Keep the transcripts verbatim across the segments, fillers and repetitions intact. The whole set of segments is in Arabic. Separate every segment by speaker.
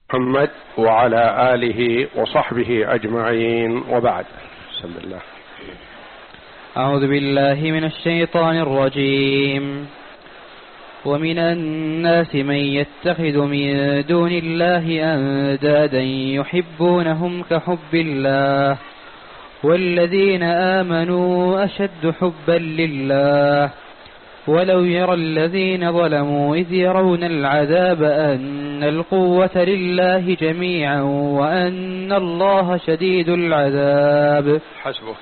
Speaker 1: محمد وعلى آله وصحبه أجمعين، وبعد. بسم الله.
Speaker 2: أعوذ بالله من الشيطان الرجيم. ومن الناس من يتخذ من دون الله أندادا يحبونهم كحب الله والذين آمنوا أشد حبا لله ولو يرى الذين ظلموا إذ يرون العذاب أن القوة لله جميعا وأن الله شديد العذاب.
Speaker 1: حسبك.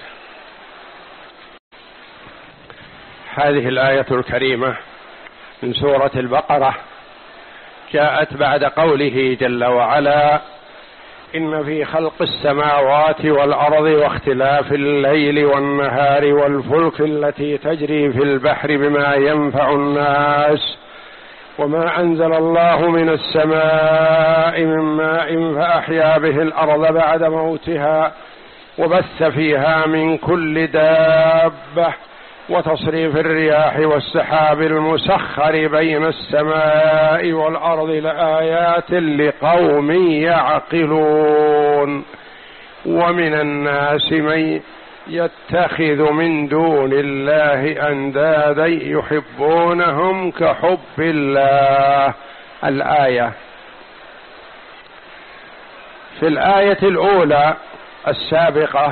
Speaker 1: هذه الآية الكريمة من سورة البقرة جاءت بعد قوله جل وعلا: إن في خلق السماوات والأرض واختلاف الليل والنهار والفلك التي تجري في البحر بما ينفع الناس وما أنزل الله من السماء من ماء فأحيا به الأرض بعد موتها وبث فيها من كل دابة وتصريف الرياح والسحاب المسخر بين السماء والأرض لآيات لقوم يعقلون. ومن الناس من يتخذ من دون الله أندادا يحبونهم كحب الله. الآية. في الآية الأولى السابقة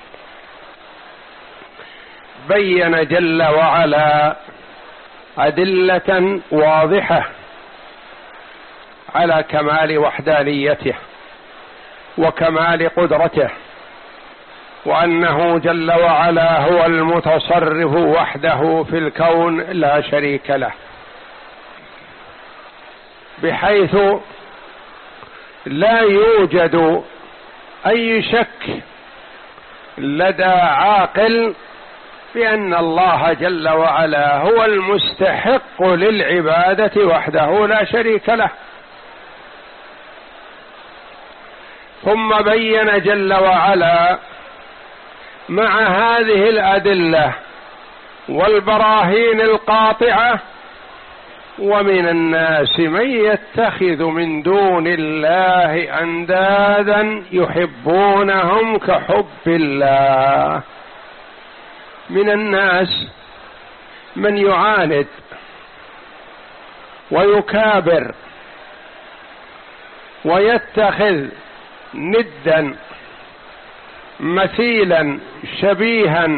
Speaker 1: بين جل وعلا أدلة واضحة على كمال وحدانيته وكمال قدرته، وأنه جل وعلا هو المتصرف وحده في الكون لا شريك له، بحيث لا يوجد أي شك لدى عاقل بأن الله جل وعلا هو المستحق للعبادة وحده لا شريك له. ثم بين جل وعلا مع هذه الأدلة والبراهين القاطعة: ومن الناس من يتخذ من دون الله أندادا يحبونهم كحب الله. من الناس من يعاند ويكابر ويتخذ ندا مثيلا شبيها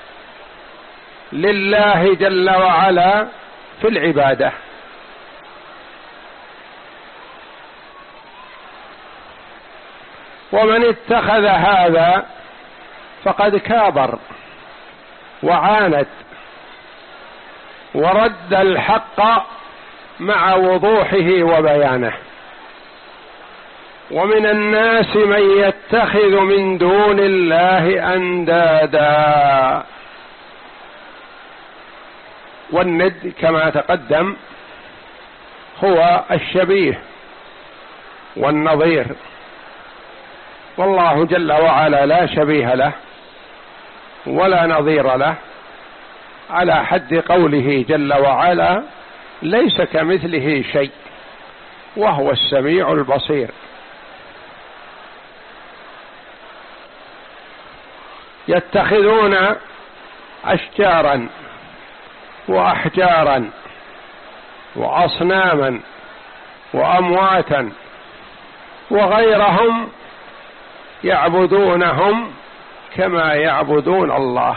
Speaker 1: لله جل وعلا في العبادة، ومن اتخذ هذا فقد كابر وعاند ورد الحق مع وضوحه وبيانه. ومن الناس من يتخذ من دون الله أندادا، والند كما تقدم هو الشبيه والنظير، والله جل وعلا لا شبيه له ولا نظير له، على حد قوله جل وعلا: ليس كمثله شيء وهو السميع البصير. يتخذون أشجارا وأحجارا وأصناما وأمواتا وغيرهم يعبدونهم كما يعبدون الله.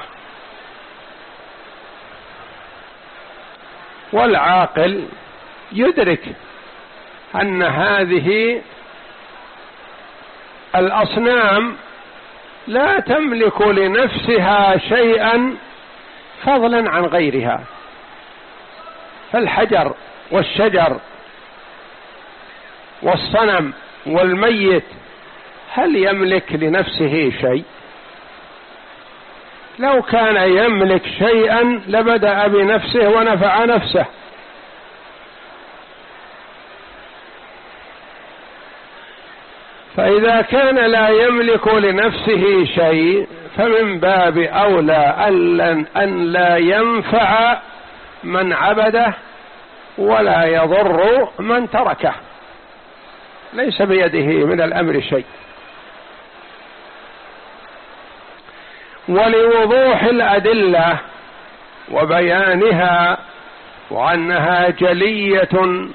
Speaker 1: والعاقل يدرك أن هذه الأصنام لا تملك لنفسها شيئا فضلا عن غيرها، فالحجر والشجر والصنم والميت هل يملك لنفسه شيء؟ لو كان يملك شيئا لبدأ بنفسه ونفع نفسه. فإذا كان لا يملك لنفسه شيء فمن باب أولى أن لا ينفع من عبده ولا يضر من تركه. ليس بيده من الأمر شيء. ولوضوح الأدلة وبيانها وأنها جلية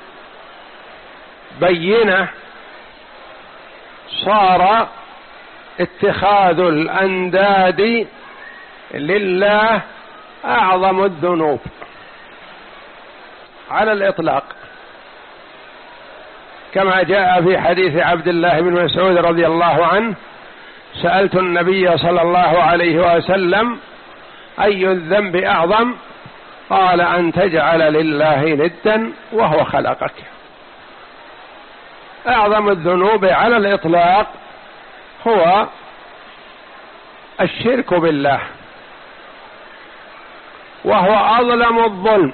Speaker 1: بينة صار اتخاذ الأنداد لله أعظم الذنوب على الإطلاق، كما جاء في حديث عبد الله بن مسعود رضي الله عنه: سألت النبي صلى الله عليه وسلم أي الذنب أعظم؟ قال: أن تجعل لله ندا وهو خلقك. أعظم الذنوب على الإطلاق هو الشرك بالله، وهو أظلم الظلم،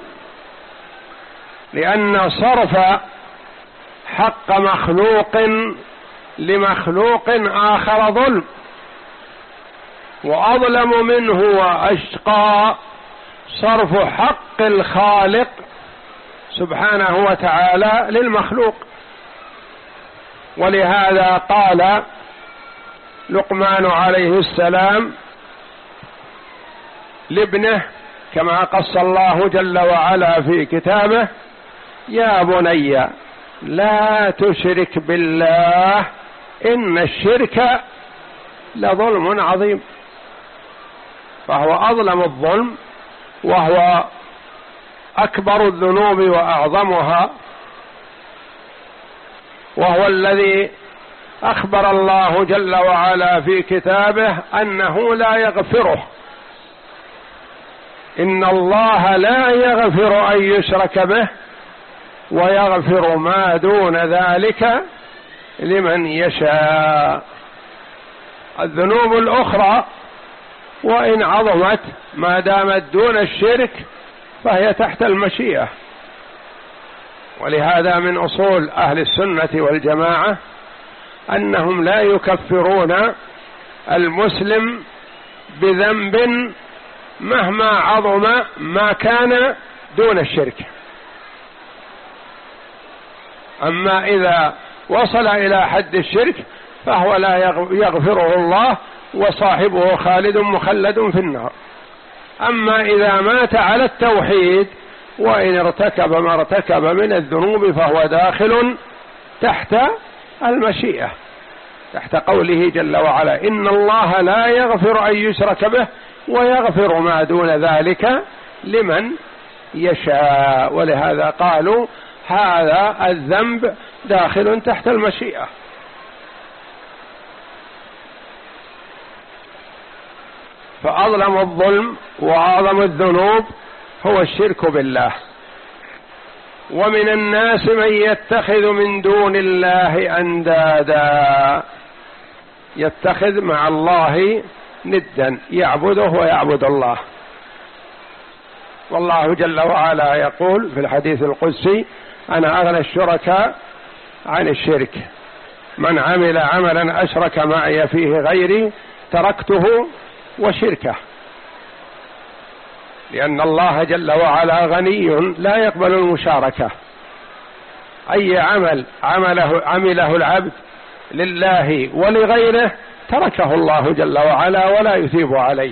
Speaker 1: لأن صرف حق مخلوق لمخلوق آخر ظلم، وأظلم منه وأشقى صرف حق الخالق سبحانه وتعالى للمخلوق. ولهذا قال لقمان عليه السلام لابنه كما قص الله جل وعلا في كتابه: يا بني لا تشرك بالله إن الشرك لظلم عظيم. فهو أظلم الظلم، وهو أكبر الذنوب وأعظمها، وهو الذي أخبر الله جل وعلا في كتابه أنه لا يغفره. إن الله لا يغفر أن يشرك به ويغفر ما دون ذلك لمن يشاء. الذنوب الأخرى وإن عظمت ما دامت دون الشرك فهي تحت المشيئة. ولهذا من أصول أهل السنة والجماعة أنهم لا يكفرون المسلم بذنب مهما عظم ما كان دون الشرك. أما إذا وصل إلى حد الشرك فهو لا يغفره الله، وصاحبه خالد مخلد في النار. أما إذا مات على التوحيد وإن ارتكب ما ارتكب من الذنوب فهو داخل تحت المشيئة، تحت قوله جل وعلا: إن الله لا يغفر أن يشرك به ويغفر ما دون ذلك لمن يشاء. ولهذا قالوا هذا الذنب داخل تحت المشيئة. فأظلم الظلم وأعظم الذنوب هو الشرك بالله. ومن الناس من يتخذ من دون الله أندادا، يتخذ مع الله ندا يعبده ويعبد الله. والله جل وعلا يقول في الحديث القدسي: أنا أغنى الشركاء عن الشرك، من عمل عملا أشرك معي فيه غيري تركته وشركه. لأن الله جل وعلا غني لا يقبل المشاركة. أي عمل عمله, عمله العبد لله ولغيره تركه الله جل وعلا ولا يثيب عليه.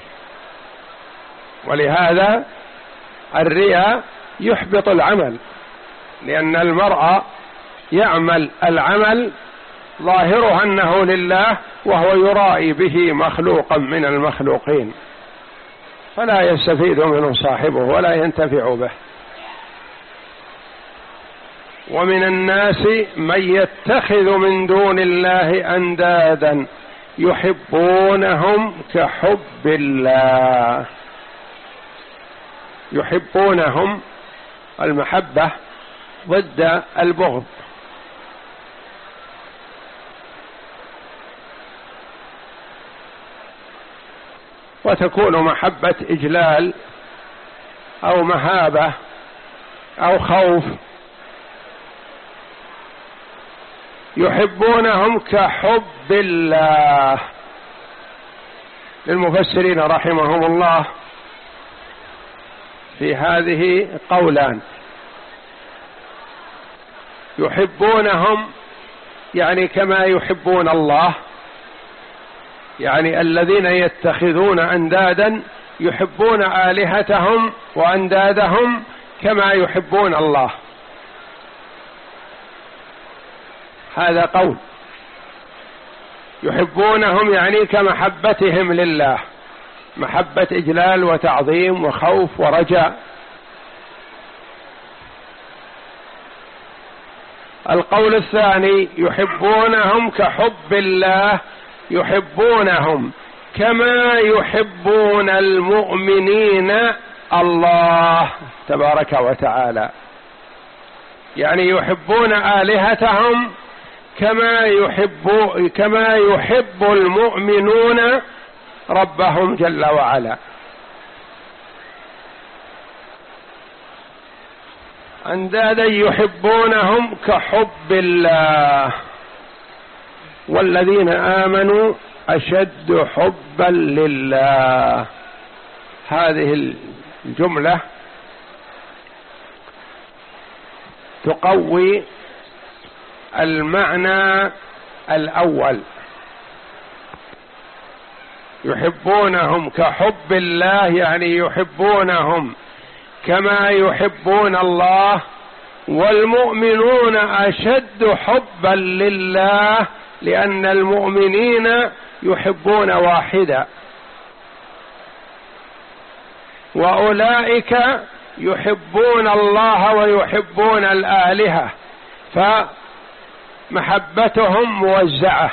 Speaker 1: ولهذا الرياء يحبط العمل، لأن المرء يعمل العمل ظاهره أنه لله وهو يرائي به مخلوقا من المخلوقين، فلا يستفيد منه صاحبه ولا ينتفع به. ومن الناس من يتخذ من دون الله أندادا يحبونهم كحب الله. يحبونهم، المحبة ضد البغض. وتكون محبة إجلال أو مهابة أو خوف. يحبونهم كحب الله. للمفسرين رحمهم الله في هذه قولان: يحبونهم يعني كما يحبون الله، يعني الذين يتخذون أندادا يحبون آلهتهم وأندادهم كما يحبون الله. هذا قول. يحبونهم يعني كمحبتهم لله، محبة إجلال وتعظيم وخوف ورجاء. القول الثاني يحبونهم كحب الله، يحبونهم كما يحبون المؤمنين الله تبارك وتعالى، يعني يحبون آلهتهم كما يحب كما يحب المؤمنون ربهم جل وعلا. أندادا يحبونهم كحب الله، والذين آمنوا أشد حبا لله. هذه الجملة تقوي المعنى الأول، يحبونهم كحب الله يعني يحبونهم كما يحبون الله، والمؤمنون أشد حبا لله لأن المؤمنين يحبون واحدا، وأولئك يحبون الله ويحبون الآلهة، فمحبتهم موزعة.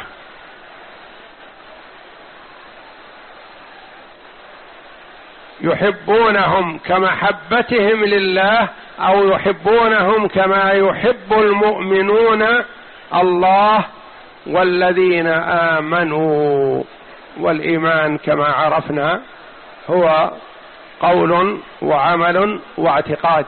Speaker 1: يحبونهم كمحبتهم لله أو يحبونهم كما يحب المؤمنون الله والذين آمنوا. والإيمان كما عرفنا هو قول وعمل واعتقاد،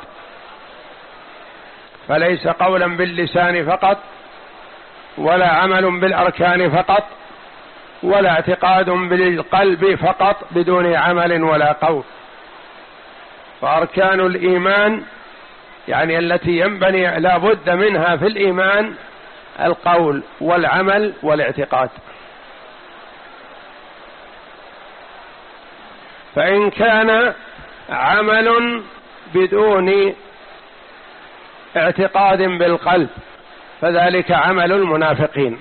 Speaker 1: فليس قولا باللسان فقط، ولا عمل بالأركان فقط، ولا اعتقاد بالقلب فقط بدون عمل ولا قول. فأركان الإيمان يعني التي ينبني لا بد منها في الإيمان القول والعمل والاعتقاد. فإن كان عمل بدون اعتقاد بالقلب فذلك عمل المنافقين،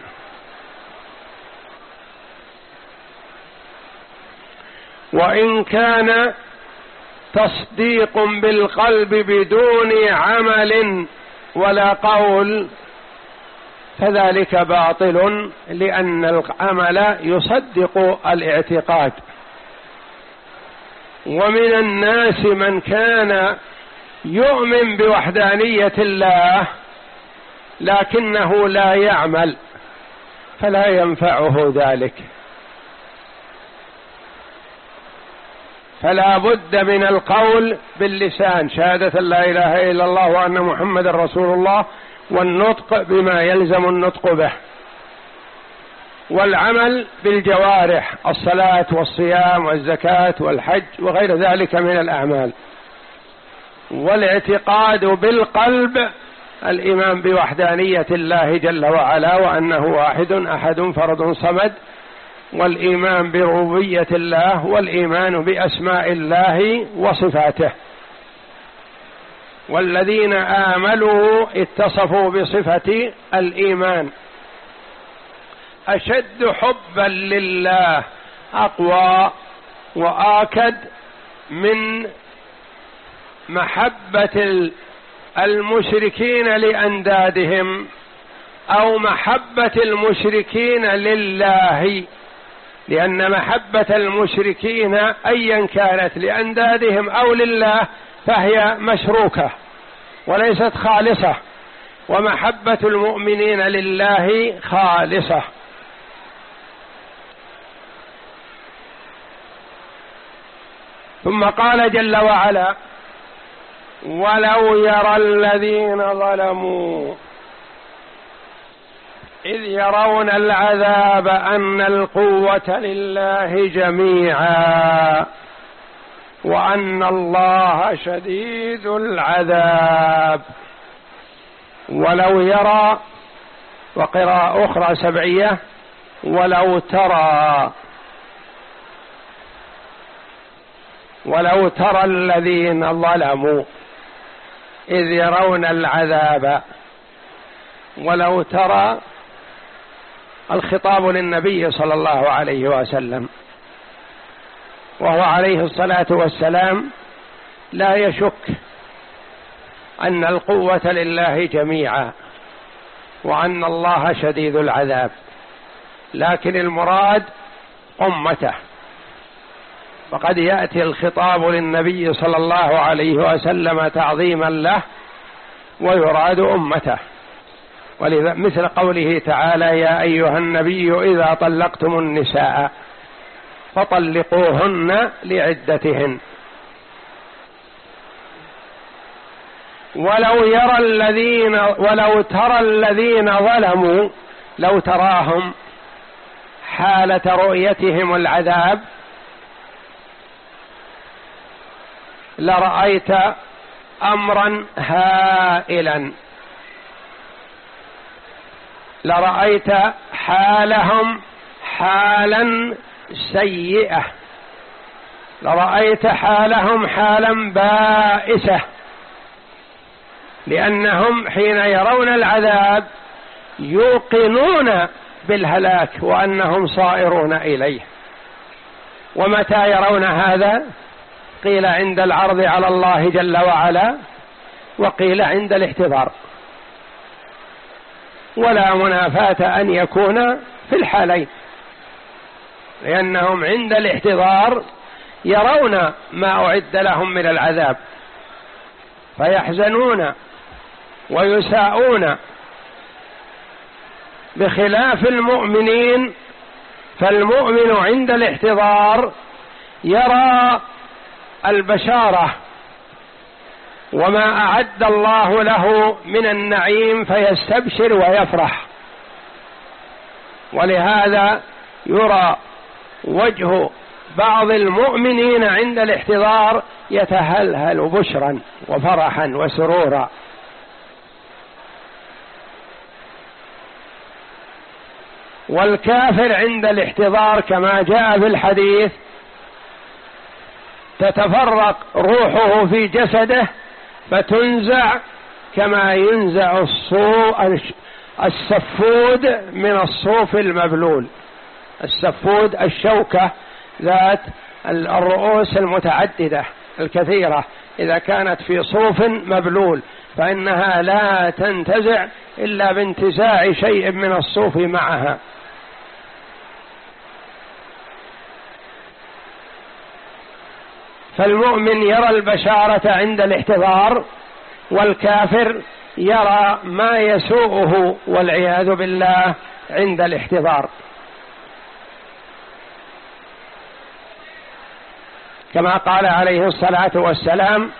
Speaker 1: وإن كان تصديق بالقلب بدون عمل ولا قول فذلك باطل، لأن العمل يصدق الاعتقاد. ومن الناس من كان يؤمن بوحدانية الله لكنه لا يعمل فلا ينفعه ذلك، فلا بد من القول باللسان شهادة لا إله إلا الله وأن محمد رسول الله، والنطق بما يلزم النطق به، والعمل بالجوارح الصلاة والصيام والزكاة والحج وغير ذلك من الأعمال، والاعتقاد بالقلب الإيمان بوحدانية الله جل وعلا وأنه واحد أحد فرد صمد، والإيمان بربوبية الله، والإيمان بأسماء الله وصفاته. والذين آمنوا اتصفوا بصفة الإيمان، أشد حبا لله، أقوى وآكد من محبة المشركين لأندادهم أو محبة المشركين لله، لأن محبة المشركين أيا كانت لأندادهم أو لله فهي مشروكة وليست خالصة، ومحبة المؤمنين لله خالصة. ثم قال جل وعلا: ولو يرى الذين ظلموا إذ يرون العذاب أن القوة لله جميعا وأن الله شديد العذاب. ولو يرى وقراءة أخرى سبعية ولو ترى، ولو ترى الذين ظلموا إذ يرون العذاب. ولو ترى الخطاب للنبي صلى الله عليه وسلم، وهو عليه الصلاة والسلام لا يشك أن القوة لله جميعا وأن الله شديد العذاب، لكن المراد أمته، وقد يأتي الخطاب للنبي صلى الله عليه وسلم تعظيما له ويراد أمته، ولذا مثل قوله تعالى: يا أيها النبي إذا طلقتم النساء فطلقوهن لعدتهن. ولو يرى الذين ولو ترى الذين ظلموا، لو تراهم حالة رؤيتهم العذاب لرأيت أمرا هائلا، لرأيت حالهم حالا سيئة، لرأيت حالهم حالا بائسة، لأنهم حين يرون العذاب يوقنون بالهلاك وأنهم صائرون إليه. ومتى يرون هذا؟ قيل عند العرض على الله جل وعلا، وقيل عند الاحتضار، ولا منافاة أن يكون في الحالين، لأنهم عند الاحتضار يرون ما أعد لهم من العذاب فيحزنون ويساءون، بخلاف المؤمنين، فالمؤمن عند الاحتضار يرى البشارة وما أعد الله له من النعيم فيستبشر ويفرح. ولهذا يرى وجه بعض المؤمنين عند الاحتضار يتهلهل بشرا وفرحا وسرورا. والكافر عند الاحتضار كما جاء في الحديث تتفرق روحه في جسده فتنزع كما ينزع السفود من الصوف المبلول. السفود الشوكة ذات الرؤوس المتعددة الكثيرة، إذا كانت في صوف مبلول فإنها لا تنتزع إلا بانتزاع شيء من الصوف معها. فالمؤمن يرى البشارة عند الاحتضار، والكافر يرى ما يسوءه والعياذ بالله عند الاحتضار. كما قال عليه الصلاة والسلام: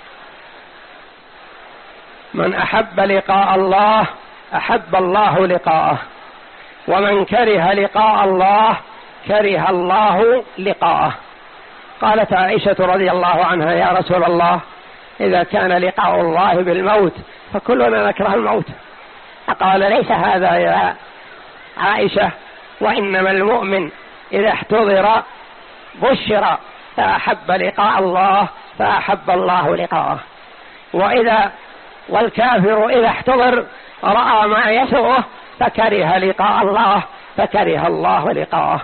Speaker 1: من أحب لقاء الله أحب الله لقاءه، ومن كره لقاء الله كره الله لقاءه. قالت عائشة رضي الله عنها: يا رسول الله، إذا كان لقاء الله بالموت فكلنا نكره الموت. قال: ليس هذا يا عائشة، وإنما المؤمن إذا احتضر بشر فأحب لقاء الله فأحب الله لقاءه، وإذا والكافر إذا احتضر رأى ما يسوءه فكره لقاء الله فكره الله لقاءه.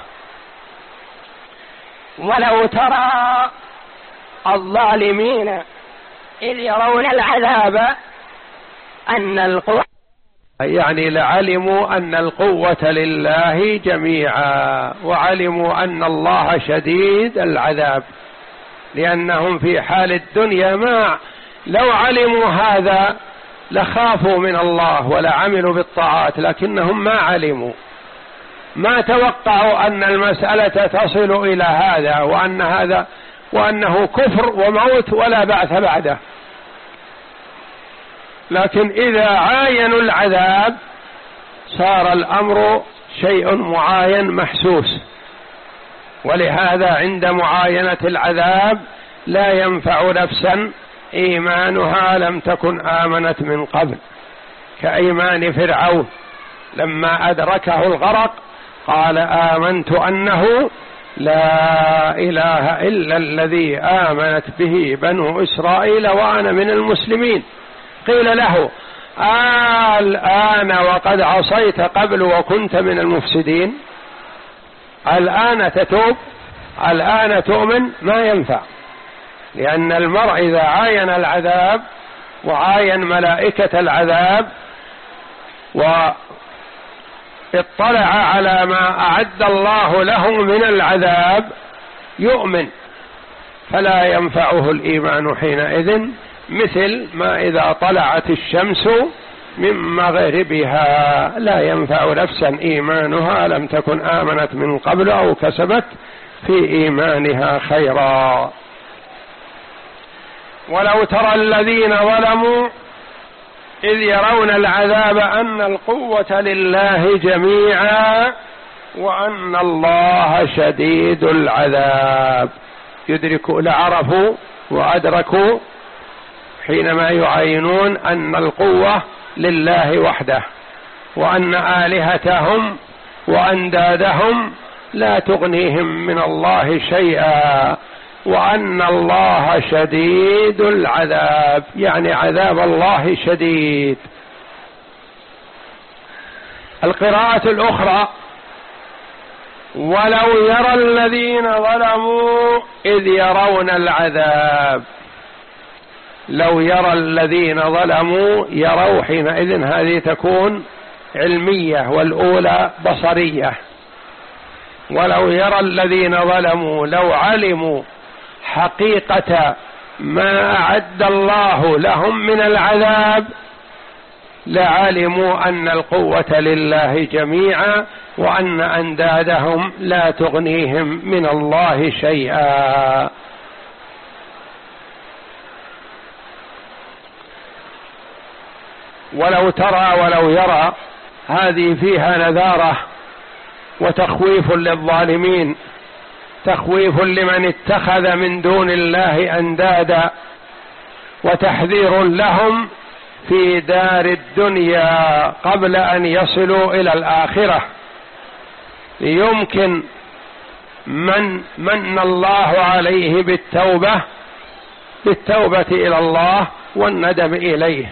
Speaker 1: ولو ترى الظالمين إذ يرون العذاب أن القوة، يعني لعلموا أن القوة لله جميعا، وعلموا أن الله شديد العذاب، لأنهم في حال الدنيا ما لو علموا هذا لخافوا من الله ولعملوا بالطاعات، لكنهم ما علموا، ما توقعوا أن المسألة تصل إلى هذا، وأن هذا وأنه كفر وموت ولا بعث بعده. لكن إذا عاينوا العذاب صار الأمر شيء معاين محسوس، ولهذا عند معاينة العذاب لا ينفع نفسا إيمانها لم تكن آمنت من قبل، كأيمان فرعون لما أدركه الغرق قال آمنت أنه لا إله إلا الذي آمنت به بنو إسرائيل وأنا من المسلمين. قيل له آه الآن وقد عصيت قبل وكنت من المفسدين؟ الآن تتوب؟ الآن تؤمن؟ ما ينفع، لأن المرء إذا عاين العذاب وعاين ملائكة العذاب واطلع على ما أعد الله له من العذاب يؤمن، فلا ينفعه الإيمان حينئذ، مثل ما إذا طلعت الشمس من مغربها لا ينفع نفسا إيمانها لم تكن آمنت من قبل أو كسبت في إيمانها خيرا. ولو ترى الذين ظلموا إذ يرون العذاب أن القوة لله جميعا وأن الله شديد العذاب. يدركوا لعرفوا وأدركوا حينما يعينون أن القوة لله وحده، وأن آلهتهم وأندادهم لا تغنيهم من الله شيئا، وأن الله شديد العذاب، يعني عذاب الله شديد. القراءة الأخرى ولو يرى الذين ظلموا إذ يرون العذاب. لو يرى الذين ظلموا، يروا حينئذ هذه تكون علمية والأولى بصرية. ولو يرى الذين ظلموا لو علموا حقيقة ما أعد الله لهم من العذاب لعلموا أن القوة لله جميعا وأن أندادهم لا تغنيهم من الله شيئا. ولو ترى ولو يرى هذه فيها نذارة وتخويف للظالمين، تخويف لمن اتخذ من دون الله أندادا، وتحذير لهم في دار الدنيا قبل أن يصلوا إلى الآخرة، يمكن من من الله عليه بالتوبة بالتوبة إلى الله والندم إليه،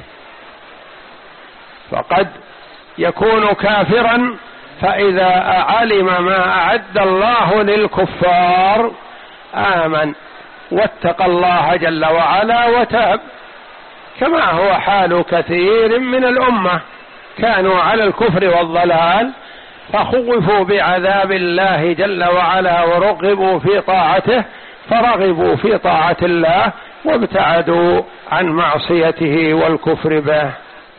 Speaker 1: فقد يكون كافرا فإذا علم ما أعد الله للكفار آمن واتقى الله جل وعلا وتاب، كما هو حال كثير من الأمة كانوا على الكفر والضلال فخوفوا بعذاب الله جل وعلا ورغبوا في طاعته فرغبوا في طاعة الله وابتعدوا عن معصيته والكفر به.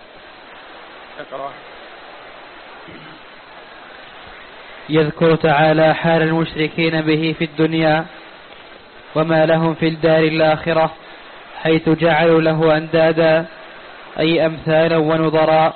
Speaker 2: يذكر تعالى حال المشركين به في الدنيا وما لهم في الدار الآخرة، حيث جعلوا له أندادا أي أمثالا ونظراء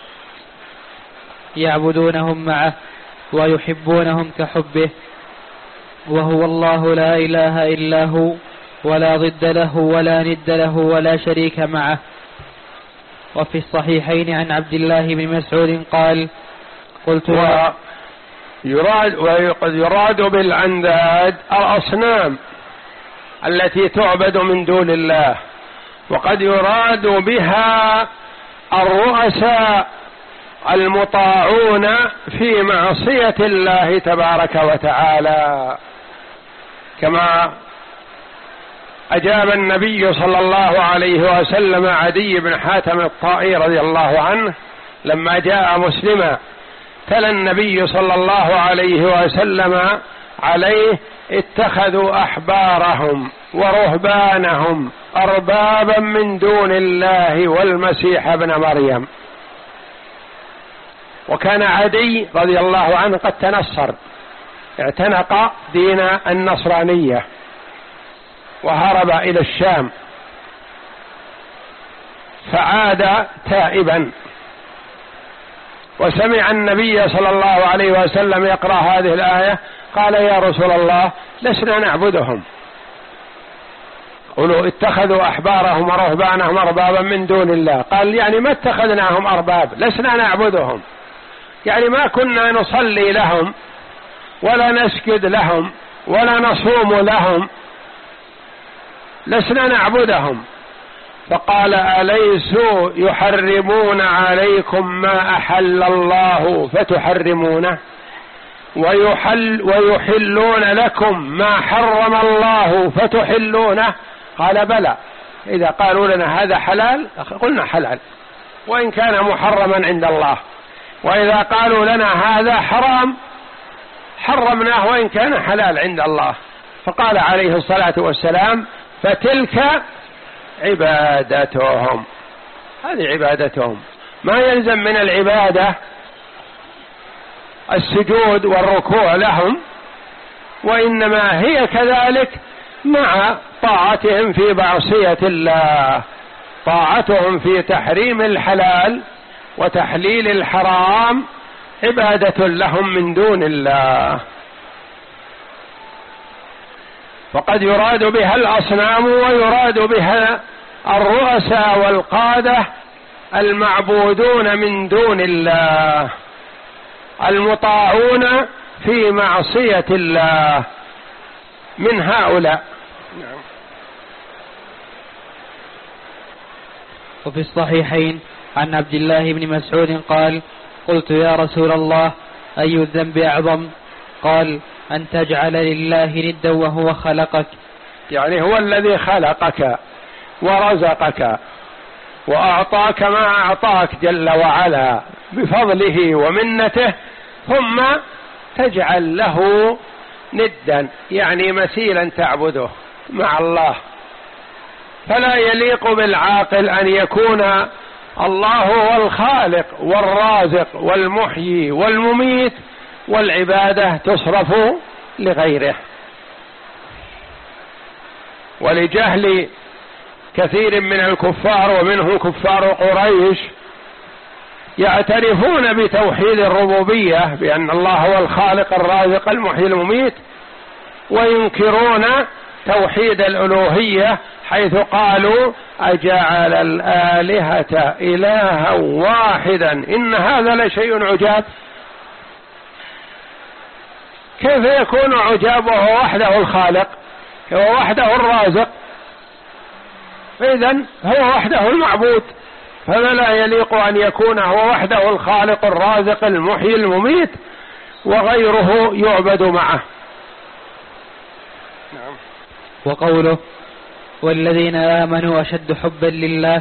Speaker 2: يعبدونهم معه ويحبونهم كحبه، وهو الله لا إله إلا هو ولا ضد له ولا ند له ولا شريك معه. وفي الصحيحين عن عبد الله بن مسعود قال قلت
Speaker 1: يراد وقد يراد بالأنداد الأصنام التي تعبد من دون الله، وقد يراد بها الرؤساء المطاعون في معصية الله تبارك وتعالى، كما أجاب النبي صلى الله عليه وسلم عدي بن حاتم الطائي رضي الله عنه لما جاء مسلما تلا النبي صلى الله عليه وسلم عليه اتخذوا أحبارهم ورهبانهم أربابا من دون الله والمسيح ابن مريم. وكان عدي رضي الله عنه قد تنصر، اعتنق دين النصرانية وهرب إلى الشام، فعاد تائبا، وسمع النبي صلى الله عليه وسلم يقرأ هذه الآية قال يا رسول الله لسنا نعبدهم. قالوا اتخذوا أحبارهم ورهبانهم أربابا من دون الله، قال يعني ما اتخذناهم أرباب، لسنا نعبدهم، يعني ما كنا نصلي لهم ولا نسجد لهم ولا نصوم لهم، لسنا نعبدهم. فقال أليسوا يحرمون عليكم ما أحل الله فتحرمونه ويحل ويحلون لكم ما حرم الله فتحلونه؟ قال بلى، إذا قالوا لنا هذا حلال قلنا حلال وإن كان محرما عند الله، وإذا قالوا لنا هذا حرام حرمناه وإن كان حلال عند الله. فقال عليه الصلاة والسلام فتلك عبادتهم، هذه عبادتهم. ما يلزم من العبادة السجود والركوع لهم، وإنما هي كذلك مع طاعتهم في معصية الله، طاعتهم في تحريم الحلال وتحليل الحرام عبادة لهم من دون الله. فقد يراد بها الأصنام ويراد بها الرؤساء والقادة المعبودون من دون الله المطاعون في معصية الله من هؤلاء.
Speaker 2: وفي الصحيحين عن عبد الله بن مسعود قال قلت يا رسول الله أي الذنب أعظم؟ قال أن تجعل لله ندا وهو خلقك،
Speaker 1: يعني هو الذي خلقك ورزقك وأعطاك ما أعطاك جل وعلا بفضله ومنته، ثم تجعل له ندا يعني مثيلا تعبده مع الله. فلا يليق بالعاقل أن يكون الله هو الخالق والرازق والمحيي والمميت والعبادة تصرف لغيره. ولجهل كثير من الكفار ومنهم كفار قريش يعترفون بتوحيد الربوبية بأن الله هو الخالق الرازق المحيي المميت، وينكرون توحيد الألوهية حيث قالوا أجعل الآلهة إلها واحدا إن هذا لشيء عجاب. كيف يكون عجاب وهو وحده الخالق هو وحده الرازق؟ إذن هو وحده المعبود، فلا يليق أن يكون هو وحده الخالق الرازق المحيي المميت وغيره يعبد معه.
Speaker 2: نعم. وقوله والذين آمنوا أشد حبا لله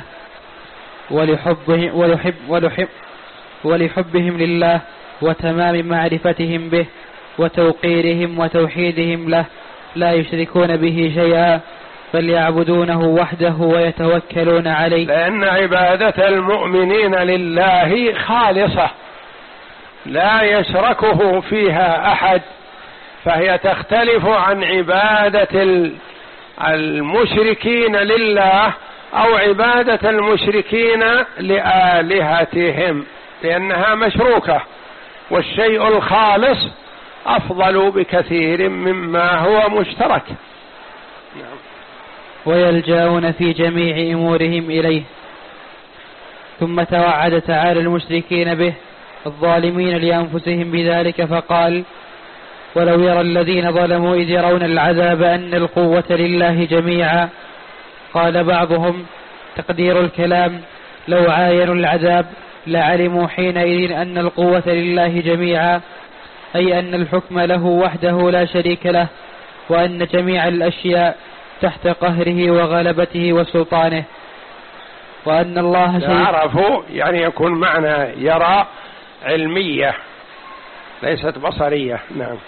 Speaker 2: ولحبه ولحب ولحب ولحبهم لله وتمام معرفتهم به وتوقيرهم وتوحيدهم له لا يشركون به شيئا بل يعبدونه وحده ويتوكلون عليه.
Speaker 1: لأن عبادة المؤمنين لله خالصة لا يشركه فيها أحد، فهي تختلف عن عبادة المشركين لله أو عبادة المشركين لآلهتهم، لأنها مشروكة، والشيء الخالص أفضل بكثير مما هو مشترك.
Speaker 2: نعم. ويلجأون في جميع أمورهم إليه. ثم توعد تعالى المشركين به الظالمين لأنفسهم بذلك فقال ولو يرى الذين ظلموا إذ يرون العذاب أن القوة لله جميعا. قال بعضهم تقدير الكلام لو عاينوا العذاب لعلموا حينئذ أن القوة لله جميعا، أي أن الحكم له وحده لا شريك له، وأن جميع الأشياء تحت قهره وغلبته وسلطانه، وأن الله شريك.
Speaker 1: عرفوا يعني يكون معنى يرى علمية ليست بصرية. نعم.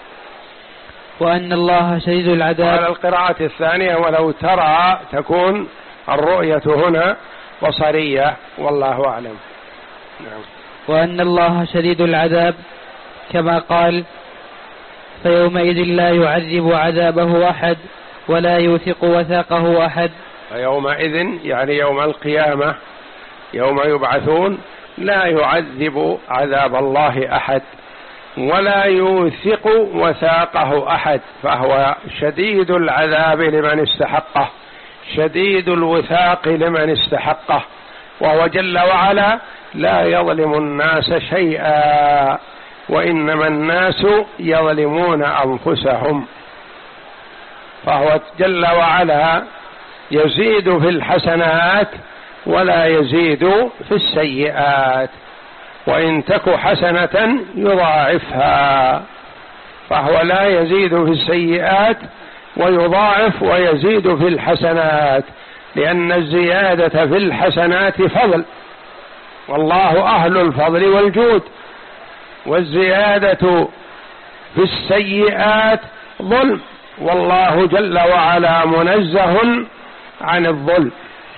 Speaker 2: وأن الله شديد العذاب.
Speaker 1: على القراءة الثانية ولو ترى تكون الرؤية هنا بصرية والله أعلم. نعم.
Speaker 2: وأن الله شديد العذاب كما قال فيومئذ لا يعذب عذابه أحد ولا يوثق وثاقه أحد.
Speaker 1: فيومئذ يعني يوم القيامة يوم يبعثون لا يعذب عذاب الله أحد ولا يوثق وثاقه أحد، فهو شديد العذاب لمن استحقه شديد الوثاق لمن استحقه، وهو جل وعلا لا يظلم الناس شيئا، وإنما الناس يظلمون أنفسهم. فهو جل وعلا يزيد في الحسنات ولا يزيد في السيئات، وإن تك حسنة يضاعفها، فهو لا يزيد في السيئات ويضاعف ويزيد في الحسنات، لأن الزيادة في الحسنات فضل، والله أهل الفضل والجود، والزيادة في السيئات ظلم، والله جل وعلا منزه عن الظلم.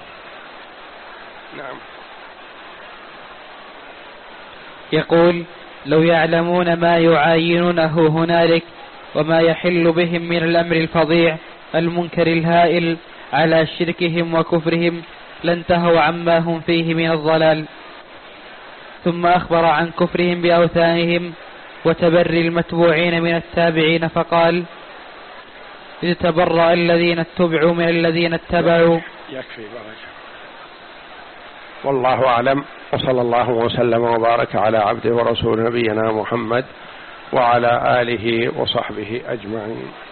Speaker 1: نعم.
Speaker 2: يقول: لو يعلمون ما يعاينونه هنالك وما يحل بهم من الأمر الفظيع المنكر الهائل على شركهم وكفرهم لانتهوا عما هم فيه من الضلال. ثم أخبر عن كفرهم بأوثانهم وتبري المتبوعين من التابعين، فقال: إذ تبرأ الذين اتبعوا من الذين اتبعوا.
Speaker 1: يكفي بركة. والله أعلم، وصلى الله وسلم وبارك على عبده ورسول نبينا محمد وعلى آله وصحبه أجمعين.